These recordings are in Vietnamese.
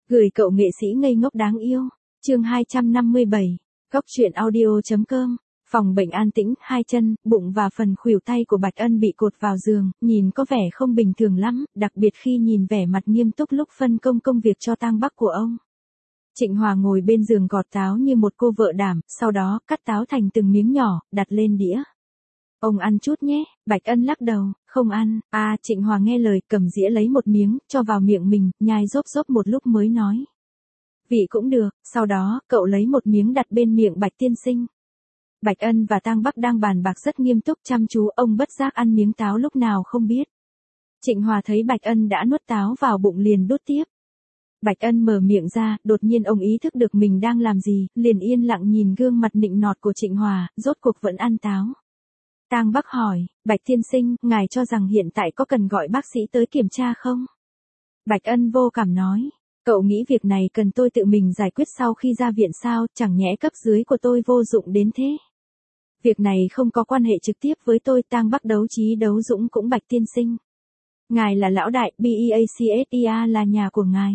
Gửi cậu nghệ sĩ ngây ngốc đáng yêu. Chương 257. Góc truyện audio.com. Phòng bệnh an tĩnh, hai chân, bụng và phần khuỷu tay của Bạch Ân bị cột vào giường, nhìn có vẻ không bình thường lắm, đặc biệt khi nhìn vẻ mặt nghiêm túc lúc phân công công việc cho tang Bắc của ông. Trịnh Hòa ngồi bên giường gọt táo như một cô vợ đảm, sau đó cắt táo thành từng miếng nhỏ, đặt lên đĩa. Ông ăn chút nhé, Bạch Ân lắc đầu, không ăn. Trịnh Hòa nghe lời, cầm dĩa lấy một miếng, cho vào miệng mình, nhai rốp rốp một lúc mới nói. Vị cũng được, sau đó, cậu lấy một miếng đặt bên miệng Bạch tiên sinh. Bạch Ân và tang Bắc đang bàn bạc rất nghiêm túc chăm chú, ông bất giác ăn miếng táo lúc nào không biết. Trịnh Hòa thấy Bạch Ân đã nuốt táo vào bụng liền đút tiếp. Bạch Ân mở miệng ra, đột nhiên ông ý thức được mình đang làm gì, liền yên lặng nhìn gương mặt nịnh nọt của Trịnh Hòa, rốt cuộc vẫn ăn táo. Tang Bắc hỏi, Bạch tiên sinh, ngài cho rằng hiện tại có cần gọi bác sĩ tới kiểm tra không? Bạch Ân vô cảm nói, cậu nghĩ việc này cần tôi tự mình giải quyết sau khi ra viện sao, chẳng nhẽ cấp dưới của tôi vô dụng đến thế? Việc này không có quan hệ trực tiếp với tôi. Tang Bắc đấu trí đấu dũng cũng Bạch tiên sinh. Ngài là lão đại, BEACSIA là nhà của ngài.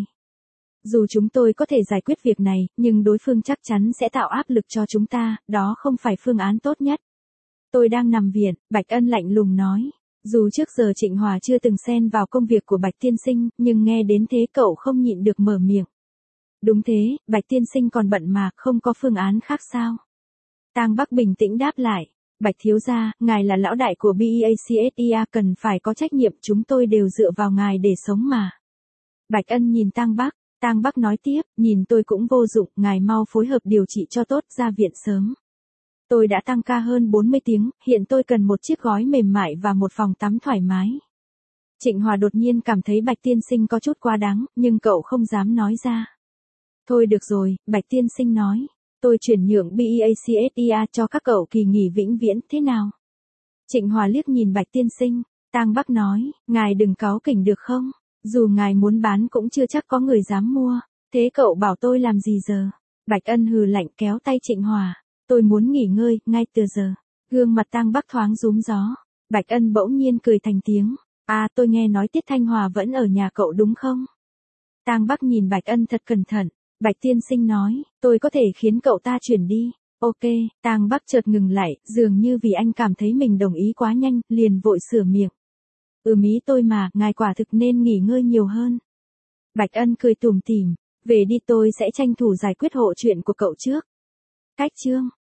Dù chúng tôi có thể giải quyết việc này, nhưng đối phương chắc chắn sẽ tạo áp lực cho chúng ta, đó không phải phương án tốt nhất. Tôi đang nằm viện, Bạch Ân lạnh lùng nói. Dù trước giờ Trịnh Hòa chưa từng xen vào công việc của Bạch tiên sinh, nhưng nghe đến thế cậu không nhịn được mở miệng. Đúng thế, Bạch tiên sinh còn bận mà, không có phương án khác sao? Tang Bắc bình tĩnh đáp lại. Bạch thiếu gia, ngài là lão đại của BEACSIA cần phải có trách nhiệm, chúng tôi đều dựa vào ngài để sống mà. Bạch Ân nhìn Tang Bắc nói tiếp, nhìn tôi cũng vô dụng, ngài mau phối hợp điều trị cho tốt, ra viện sớm. Tôi đã tăng ca hơn 40 tiếng, hiện tôi cần một chiếc gói mềm mại và một phòng tắm thoải mái. Trịnh Hòa đột nhiên cảm thấy Bạch tiên sinh có chút quá đáng, nhưng cậu không dám nói ra. Thôi được rồi, Bạch tiên sinh nói. Tôi chuyển nhượng BEACSIA cho các cậu kỳ nghỉ vĩnh viễn, thế nào? Trịnh Hòa liếc nhìn Bạch tiên sinh, Tang Bắc nói, ngài đừng cáu kỉnh được không? Dù ngài muốn bán cũng chưa chắc có người dám mua, thế cậu bảo tôi làm gì giờ? Bạch Ân hừ lạnh kéo tay Trịnh Hòa, tôi muốn nghỉ ngơi, ngay từ giờ. Gương mặt Tang Bắc thoáng rúm gió, Bạch Ân bỗng nhiên cười thành tiếng, tôi nghe nói Tiết Thanh Hòa vẫn ở nhà cậu đúng không? Tang Bắc nhìn Bạch Ân thật cẩn thận. Bạch tiên sinh nói, tôi có thể khiến cậu ta chuyển đi. Ok, Tang Bắc chợt ngừng lại, dường như vì anh cảm thấy mình đồng ý quá nhanh, liền vội sửa miệng. Ý tôi mà, ngài quả thực nên nghỉ ngơi nhiều hơn. Bạch Ân cười tủm tỉm, về đi, tôi sẽ tranh thủ giải quyết hộ chuyện của cậu trước. Cách chương